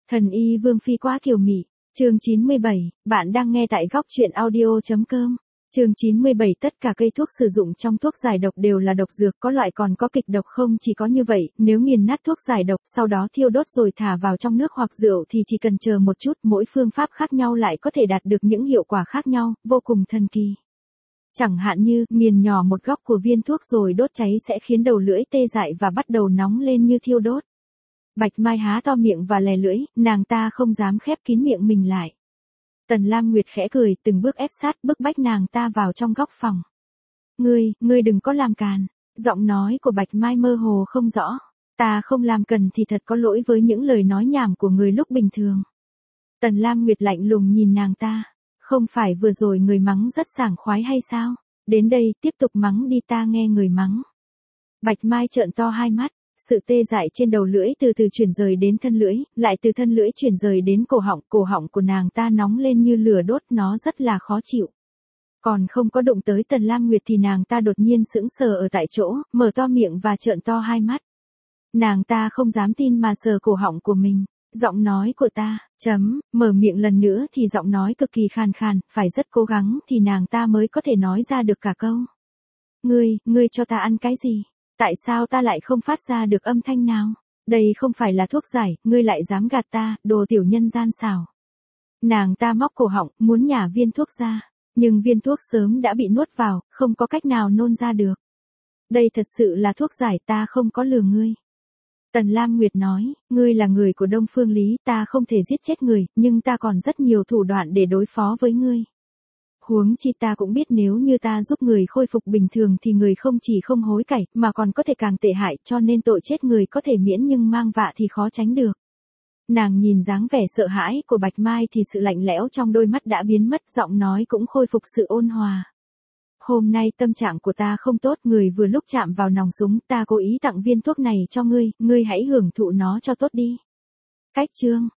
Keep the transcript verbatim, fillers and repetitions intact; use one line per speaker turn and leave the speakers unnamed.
Thần y Vương Phi quá kiều mị. Chương chín mươi bảy, bạn đang nghe tại góc truyện audio.com. Chương chín mươi bảy, tất cả cây thuốc sử dụng trong thuốc giải độc đều là độc dược, có loại còn có kịch độc. Không chỉ có như vậy, nếu nghiền nát thuốc giải độc, sau đó thiêu đốt rồi thả vào trong nước hoặc rượu thì chỉ cần chờ một chút, mỗi phương pháp khác nhau lại có thể đạt được những hiệu quả khác nhau, vô cùng thần kỳ. Chẳng hạn như, nghiền nhỏ một góc của viên thuốc rồi đốt cháy sẽ khiến đầu lưỡi tê dại và bắt đầu nóng lên như thiêu đốt. Bạch Mai há to miệng và lè lưỡi, nàng ta không dám khép kín miệng mình lại. Tần Lam Nguyệt khẽ cười, từng bước ép sát, bức bách nàng ta vào trong góc phòng. Ngươi, ngươi đừng có làm càn. Giọng nói của Bạch Mai mơ hồ không rõ. Ta không làm cần thì thật có lỗi với những lời nói nhảm của người lúc bình thường. Tần Lam Nguyệt lạnh lùng nhìn nàng ta. Không phải vừa rồi người mắng rất sảng khoái hay sao? Đến đây, tiếp tục mắng đi, ta nghe người mắng. Bạch Mai trợn to hai mắt. Sự tê dại trên đầu lưỡi từ từ chuyển rời đến thân lưỡi, lại từ thân lưỡi chuyển rời đến cổ họng, cổ họng của nàng ta nóng lên như lửa đốt, nó rất là khó chịu. Còn không có đụng tới Tần Lam Nguyệt thì nàng ta đột nhiên sững sờ ở tại chỗ, mở to miệng và trợn to hai mắt. Nàng ta không dám tin mà sờ cổ họng của mình. Giọng nói của ta, chấm, mở miệng lần nữa thì giọng nói cực kỳ khàn khàn, phải rất cố gắng thì nàng ta mới có thể nói ra được cả câu. Ngươi, ngươi cho ta ăn cái gì? Tại sao ta lại không phát ra được âm thanh nào? Đây không phải là thuốc giải, ngươi lại dám gạt ta, đồ tiểu nhân gian xảo. Nàng ta móc cổ họng, muốn nhả viên thuốc ra, nhưng viên thuốc sớm đã bị nuốt vào, không có cách nào nôn ra được. Đây thật sự là thuốc giải, ta không có lừa ngươi. Tần Lam Nguyệt nói, ngươi là người của Đông Phương Lý, ta không thể giết chết người, nhưng ta còn rất nhiều thủ đoạn để đối phó với ngươi. Huống chi ta cũng biết nếu như ta giúp người khôi phục bình thường thì người không chỉ không hối cải, mà còn có thể càng tệ hại, cho nên tội chết người có thể miễn nhưng mang vạ thì khó tránh được. Nàng nhìn dáng vẻ sợ hãi của Bạch Mai thì sự lạnh lẽo trong đôi mắt đã biến mất, giọng nói cũng khôi phục sự ôn hòa. Hôm nay tâm trạng của ta không tốt, người vừa lúc chạm vào nòng súng, ta cố ý tặng viên thuốc này cho ngươi, ngươi hãy hưởng thụ nó cho tốt đi. Cách chương,